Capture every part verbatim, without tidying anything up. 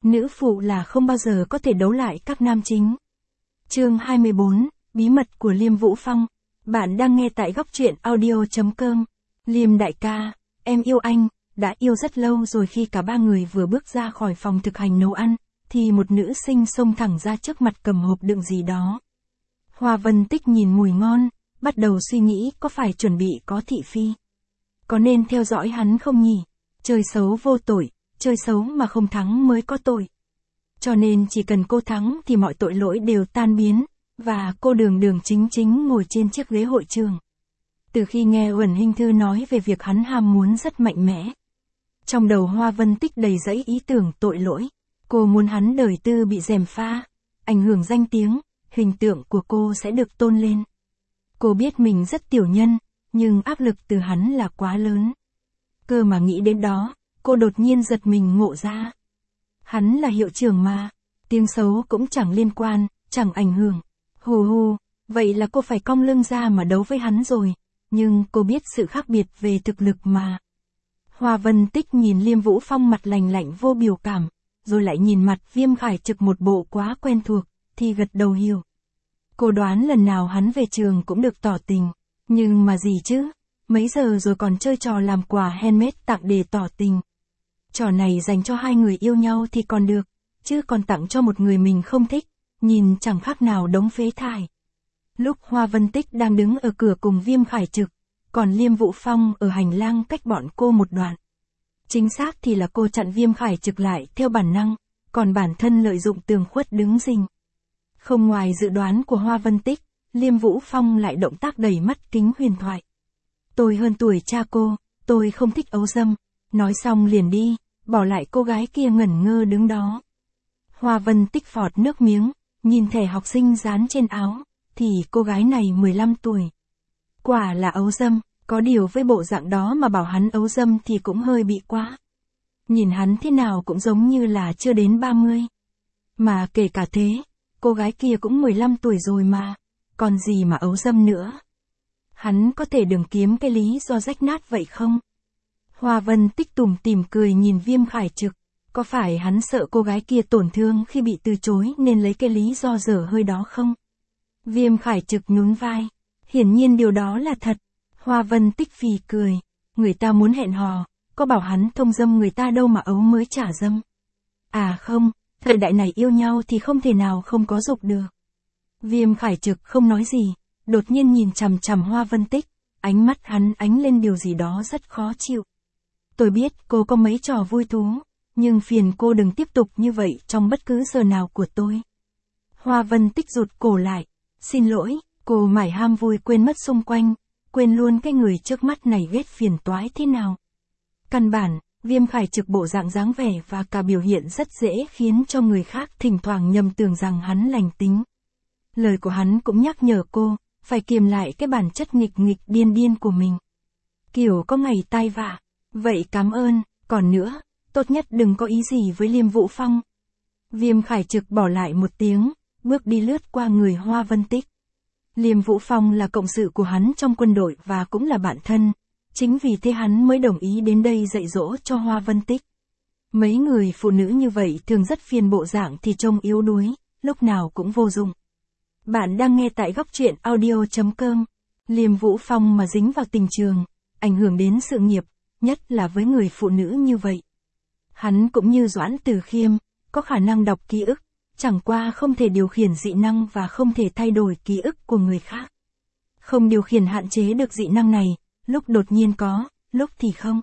nữ phụ là không bao giờ có thể đấu lại các nam chính. Chương hai mươi bốn, Bí mật của Liêm Vũ Phong. Bạn đang nghe tại góc truyện audio chấm com. Liêm đại ca, em yêu anh, đã yêu rất lâu rồi. Khi cả ba người vừa bước ra khỏi phòng thực hành nấu ăn, thì một nữ sinh xông thẳng ra trước mặt cầm hộp đựng gì đó. Hoa Vân Tích nhìn mùi ngon, bắt đầu suy nghĩ có phải chuẩn bị có thị phi. Có nên theo dõi hắn không nhỉ? Chơi xấu vô tội, chơi xấu mà không thắng mới có tội. Cho nên chỉ cần cô thắng thì mọi tội lỗi đều tan biến, và cô đường đường chính chính ngồi trên chiếc ghế hội trường. Từ khi nghe Uẩn Hinh Thư nói về việc hắn ham muốn rất mạnh mẽ, trong đầu Hoa Vân Tích đầy dẫy ý tưởng tội lỗi. Cô muốn hắn đời tư bị gièm pha, ảnh hưởng danh tiếng, hình tượng của cô sẽ được tôn lên. Cô biết mình rất tiểu nhân, nhưng áp lực từ hắn là quá lớn. Cơ mà nghĩ đến đó, cô đột nhiên giật mình ngộ ra. Hắn là hiệu trưởng mà, tiếng xấu cũng chẳng liên quan, chẳng ảnh hưởng. Hù hù, vậy là cô phải cong lưng ra mà đấu với hắn rồi, nhưng cô biết sự khác biệt về thực lực mà. Hoa Vân Tích nhìn Liêm Vũ Phong mặt lành lạnh vô biểu cảm, rồi lại nhìn mặt Viêm Khải Trực một bộ quá quen thuộc, thì gật đầu hiểu. Cô đoán lần nào hắn về trường cũng được tỏ tình, nhưng mà gì chứ, mấy giờ rồi còn chơi trò làm quà handmade tặng để tỏ tình. Trò này dành cho hai người yêu nhau thì còn được, chứ còn tặng cho một người mình không thích, nhìn chẳng khác nào đống phế thải. Lúc Hoa Vân Tích đang đứng ở cửa cùng Viêm Khải Trực, còn Liêm Vũ Phong ở hành lang cách bọn cô một đoạn. Chính xác thì là cô chặn Viêm Khải Trực lại theo bản năng, còn bản thân lợi dụng tường khuất đứng rình. Không ngoài dự đoán của Hoa Vân Tích, Liêm Vũ Phong lại động tác đầy mắt kính huyền thoại. Tôi hơn tuổi cha cô, tôi không thích ấu dâm. Nói xong liền đi, bỏ lại cô gái kia ngẩn ngơ đứng đó. Hoa Vân Tích phọt nước miếng, nhìn thẻ học sinh dán trên áo, thì cô gái này mười lăm tuổi. Quả là ấu dâm, có điều với bộ dạng đó mà bảo hắn ấu dâm thì cũng hơi bị quá. Nhìn hắn thế nào cũng giống như là chưa đến ba mươi. Mà kể cả thế, cô gái kia cũng mười lăm tuổi rồi mà, còn gì mà ấu dâm nữa. Hắn có thể đừng kiếm cái lý do rách nát vậy không? Hoa Vân Tích tủm tỉm cười nhìn Viêm Khải Trực, có phải hắn sợ cô gái kia tổn thương khi bị từ chối nên lấy cái lý do dở hơi đó không? Viêm Khải Trực nhún vai, hiển nhiên điều đó là thật. Hoa Vân Tích phì cười, người ta muốn hẹn hò, có bảo hắn thông dâm người ta đâu mà ấu mới trả dâm. À không, thời đại này yêu nhau thì không thể nào không có dục được. Viêm Khải Trực không nói gì, đột nhiên nhìn chằm chằm Hoa Vân Tích, ánh mắt hắn ánh lên điều gì đó rất khó chịu. Tôi biết cô có mấy trò vui thú, nhưng phiền cô đừng tiếp tục như vậy trong bất cứ giờ nào của tôi. Hoa Vân Tích rụt cổ lại, xin lỗi, cô mải ham vui quên mất xung quanh, quên luôn cái người trước mắt này ghét phiền toái thế nào. Căn bản, Viêm Khải Trực bộ dạng dáng vẻ và cả biểu hiện rất dễ khiến cho người khác thỉnh thoảng nhầm tưởng rằng hắn lành tính. Lời của hắn cũng nhắc nhở cô, phải kiềm lại cái bản chất nghịch nghịch điên điên của mình. Kiểu có ngày tai vạ, vậy cảm ơn, còn nữa, tốt nhất đừng có ý gì với Liêm Vũ Phong. Viêm Khải Trực bỏ lại một tiếng, bước đi lướt qua người Hoa Vân Tích. Liêm Vũ Phong là cộng sự của hắn trong quân đội và cũng là bạn thân, chính vì thế hắn mới đồng ý đến đây dạy dỗ cho Hoa Vân Tích. Mấy người phụ nữ như vậy thường rất phiền bộ dạng thì trông yếu đuối, lúc nào cũng vô dụng. Bạn đang nghe tại góc truyện audio chấm com. Liêm Vũ Phong mà dính vào tình trường, ảnh hưởng đến sự nghiệp, nhất là với người phụ nữ như vậy. Hắn cũng như Doãn Từ Khiêm, có khả năng đọc ký ức, chẳng qua không thể điều khiển dị năng và không thể thay đổi ký ức của người khác. Không điều khiển hạn chế được dị năng này, lúc đột nhiên có, lúc thì không.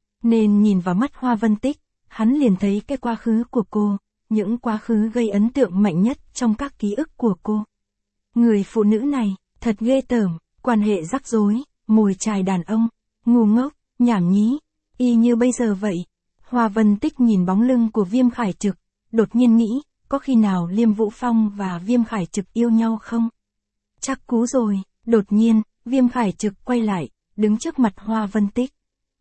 Nên nhìn vào mắt Hoa Vân Tích, hắn liền thấy cái quá khứ của cô, những quá khứ gây ấn tượng mạnh nhất trong các ký ức của cô. Người phụ nữ này, thật ghê tởm, quan hệ rắc rối, mồi chài đàn ông, ngu ngốc, nhảm nhí, y như bây giờ vậy. Hoa Vân Tích nhìn bóng lưng của Viêm Khải Trực, đột nhiên nghĩ, có khi nào Liêm Vũ Phong và Viêm Khải Trực yêu nhau không? Chắc cú rồi, đột nhiên, Viêm Khải Trực quay lại, đứng trước mặt Hoa Vân Tích.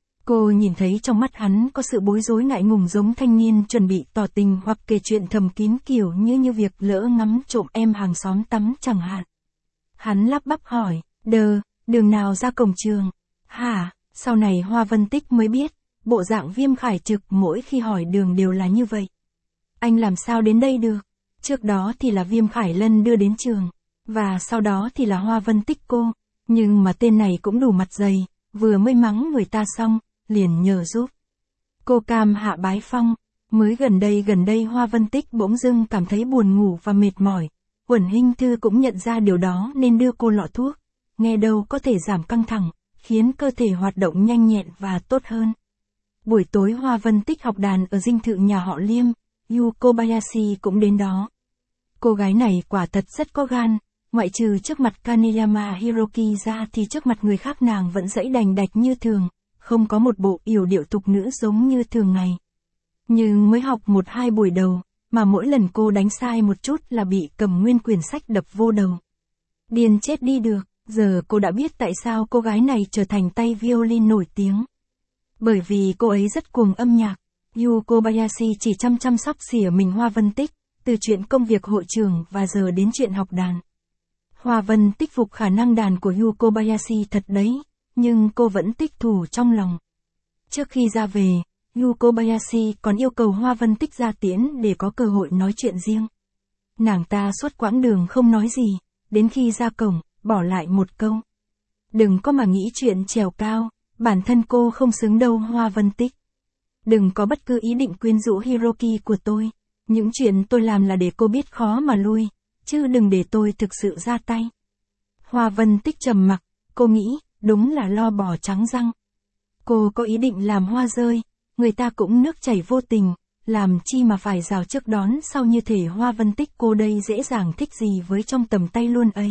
Cô nhìn thấy trong mắt hắn có sự bối rối ngại ngùng giống thanh niên chuẩn bị tỏ tình hoặc kể chuyện thầm kín kiểu như như việc lỡ ngắm trộm em hàng xóm tắm chẳng hạn. Hắn lắp bắp hỏi, đờ, đường nào ra cổng trường? Hả? Sau này Hoa Vân Tích mới biết, bộ dạng Viêm Khải Trực mỗi khi hỏi đường đều là như vậy. Anh làm sao đến đây được? Trước đó thì là Viêm Khải Lân đưa đến trường, và sau đó thì là Hoa Vân Tích cô, nhưng mà tên này cũng đủ mặt dày, vừa mới mắng người ta xong, liền nhờ giúp. Cô cam hạ bái phong, mới gần đây gần đây Hoa Vân Tích bỗng dưng cảm thấy buồn ngủ và mệt mỏi. Uẩn Hinh Thư cũng nhận ra điều đó nên đưa cô lọ thuốc, nghe đâu có thể giảm căng thẳng, khiến cơ thể hoạt động nhanh nhẹn và tốt hơn. Buổi tối Hoa Vân Tích học đàn ở dinh thự nhà họ Liêm, Yu Kobayashi cũng đến đó. Cô gái này quả thật rất có gan, ngoại trừ trước mặt Kaneyama Hiroki ra thì trước mặt người khác nàng vẫn dãy đành đạch như thường, không có một bộ yểu điệu tục nữ giống như thường ngày. Nhưng mới học một hai buổi đầu, mà mỗi lần cô đánh sai một chút là bị cầm nguyên quyển sách đập vô đầu. Điên chết đi được, giờ cô đã biết tại sao cô gái này trở thành tay violin nổi tiếng. Bởi vì cô ấy rất cuồng âm nhạc. Yu Kobayashi chỉ chăm chăm sóc xỉa mình Hoa Vân Tích, từ chuyện công việc hội trường và giờ đến chuyện học đàn. Hoa Vân Tích phục khả năng đàn của Yu Kobayashi thật đấy, nhưng cô vẫn tích thủ trong lòng. Trước khi ra về, Yu Kobayashi còn yêu cầu Hoa Vân Tích ra tiễn để có cơ hội nói chuyện riêng. Nàng ta suốt quãng đường không nói gì, đến khi ra cổng, bỏ lại một câu. Đừng có mà nghĩ chuyện trèo cao, bản thân cô không xứng đâu Hoa Vân Tích. Đừng có bất cứ ý định quyến rũ Hiroki của tôi, những chuyện tôi làm là để cô biết khó mà lui, chứ đừng để tôi thực sự ra tay. Hoa Vân Tích trầm mặc, cô nghĩ, đúng là lo bò trắng răng. Cô có ý định làm hoa rơi, người ta cũng nước chảy vô tình, làm chi mà phải rào trước đón sau như thể Hoa Vân Tích cô đây dễ dàng thích gì với trong tầm tay luôn ấy.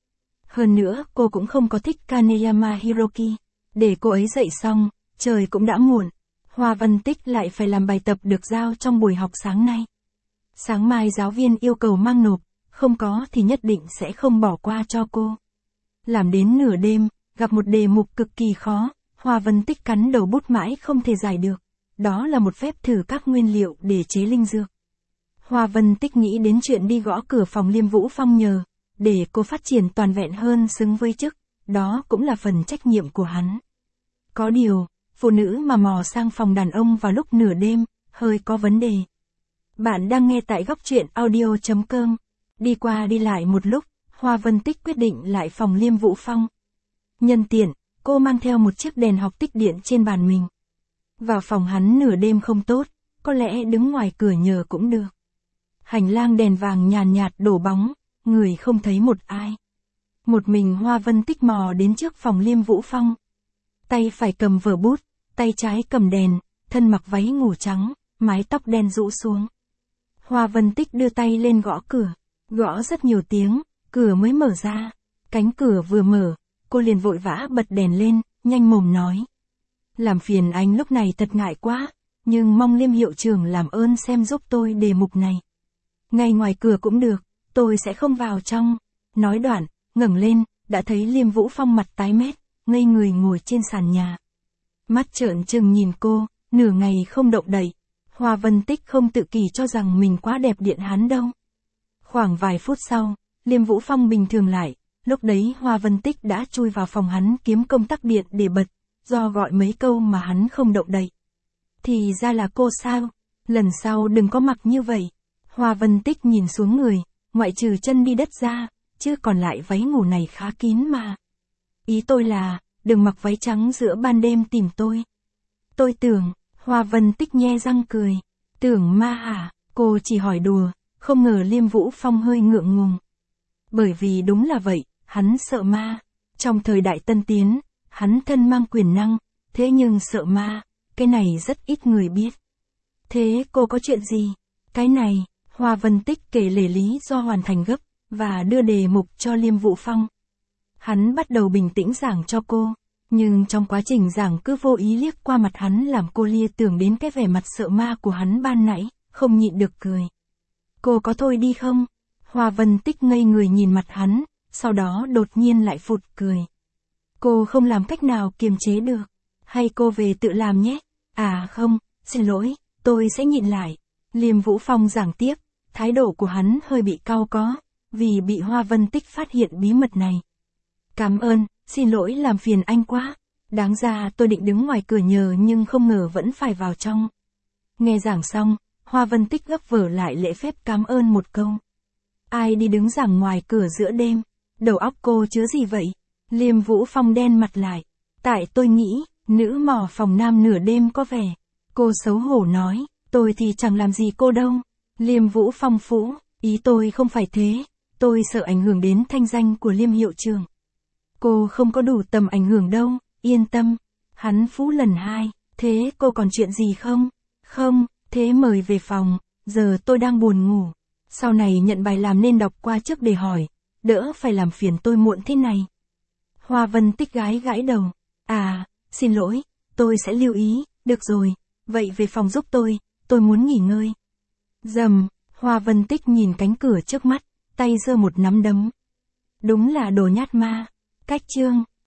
Hơn nữa cô cũng không có thích Kaneyama Hiroki, để cô ấy dậy xong, trời cũng đã muộn, Hoa Vân Tích lại phải làm bài tập được giao trong buổi học sáng nay. Sáng mai giáo viên yêu cầu mang nộp, không có thì nhất định sẽ không bỏ qua cho cô. Làm đến nửa đêm, gặp một đề mục cực kỳ khó, Hoa Vân Tích cắn đầu bút mãi không thể giải được. Đó là một phép thử các nguyên liệu để chế linh dược. Hoa Vân Tích nghĩ đến chuyện đi gõ cửa phòng Liêm Vũ Phong nhờ, để cô phát triển toàn vẹn hơn xứng với chức, đó cũng là phần trách nhiệm của hắn. Có điều, phụ nữ mà mò sang phòng đàn ông vào lúc nửa đêm, hơi có vấn đề. Bạn đang nghe tại góc truyện audio chấm com. Đi qua đi lại một lúc, Hoa Vân Tích quyết định lại phòng Liêm Vũ Phong. Nhân tiện, cô mang theo một chiếc đèn học tích điện trên bàn mình. Vào phòng hắn nửa đêm không tốt, có lẽ đứng ngoài cửa nhờ cũng được. Hành lang đèn vàng nhàn nhạt đổ bóng, người không thấy một ai. Một mình Hoa Vân Tích mò đến trước phòng Liêm Vũ Phong. Tay phải cầm vở bút, tay trái cầm đèn, thân mặc váy ngủ trắng, mái tóc đen rũ xuống. Hoa Vân Tích đưa tay lên gõ cửa, gõ rất nhiều tiếng, cửa mới mở ra. Cánh cửa vừa mở, cô liền vội vã bật đèn lên, nhanh mồm nói. Làm phiền anh lúc này thật ngại quá, nhưng mong Liêm hiệu trưởng làm ơn xem giúp tôi đề mục này. Ngay ngoài cửa cũng được, tôi sẽ không vào trong. Nói đoạn, ngẩng lên, đã thấy Liêm Vũ Phong mặt tái mét, ngây người ngồi trên sàn nhà. Mắt trợn trừng nhìn cô, nửa ngày không động đậy. Hoa Vân Tích không tự kỷ cho rằng mình quá đẹp điện hắn đâu. Khoảng vài phút sau, Liêm Vũ Phong bình thường lại, lúc đấy Hoa Vân Tích đã chui vào phòng hắn kiếm công tắc điện để bật, do gọi mấy câu mà hắn không động đậy. Thì ra là cô sao? Lần sau đừng có mặc như vậy. Hoa Vân Tích nhìn xuống người, ngoại trừ chân đi đất ra, chứ còn lại váy ngủ này khá kín mà. Ý tôi là, đừng mặc váy trắng giữa ban đêm tìm tôi. Tôi tưởng, Hoa Vân Tích nhe răng cười. Tưởng ma hả? Cô chỉ hỏi đùa, không ngờ Liêm Vũ Phong hơi ngượng ngùng. Bởi vì đúng là vậy, hắn sợ ma. Trong thời đại tân tiến, hắn thân mang quyền năng, thế nhưng sợ ma, cái này rất ít người biết. Thế cô có chuyện gì? Cái này, Hoa Vân Tích kể lể lý do hoàn thành gấp, và đưa đề mục cho Liêm Vũ Phong. Hắn bắt đầu bình tĩnh giảng cho cô, nhưng trong quá trình giảng cứ vô ý liếc qua mặt hắn làm cô lia tưởng đến cái vẻ mặt sợ ma của hắn ban nãy, không nhịn được cười. Cô có thôi đi không? Hoa Vân Tích ngây người nhìn mặt hắn, sau đó đột nhiên lại phụt cười. Cô không làm cách nào kiềm chế được, hay cô về tự làm nhé? À không, xin lỗi, tôi sẽ nhịn lại. Liêm Vũ Phong giảng tiếp, thái độ của hắn hơi bị cau có, vì bị Hoa Vân Tích phát hiện bí mật này. Cảm ơn, xin lỗi làm phiền anh quá. Đáng ra tôi định đứng ngoài cửa nhờ nhưng không ngờ vẫn phải vào trong. Nghe giảng xong, Hoa Vân Tích gấp vở lại lễ phép cảm ơn một câu. Ai đi đứng giảng ngoài cửa giữa đêm, đầu óc cô chứa gì vậy? Liêm Vũ Phong đen mặt lại. Tại tôi nghĩ, nữ mò phòng nam nửa đêm có vẻ. Cô xấu hổ nói, tôi thì chẳng làm gì cô đâu. Liêm Vũ Phong phũ, ý tôi không phải thế, tôi sợ ảnh hưởng đến thanh danh của Liêm hiệu trưởng. Cô không có đủ tầm ảnh hưởng đâu, yên tâm. Hắn phũ lần hai, thế cô còn chuyện gì không? Không, thế mời về phòng, giờ tôi đang buồn ngủ. Sau này nhận bài làm nên đọc qua trước để hỏi, đỡ phải làm phiền tôi muộn thế này. Hoa Vân Tích gái gãi đầu. À, xin lỗi, tôi sẽ lưu ý, được rồi, vậy về phòng giúp tôi, tôi muốn nghỉ ngơi. Dầm, Hoa Vân Tích nhìn cánh cửa trước mắt, tay giơ một nắm đấm. Đúng là đồ nhát ma. Cách chương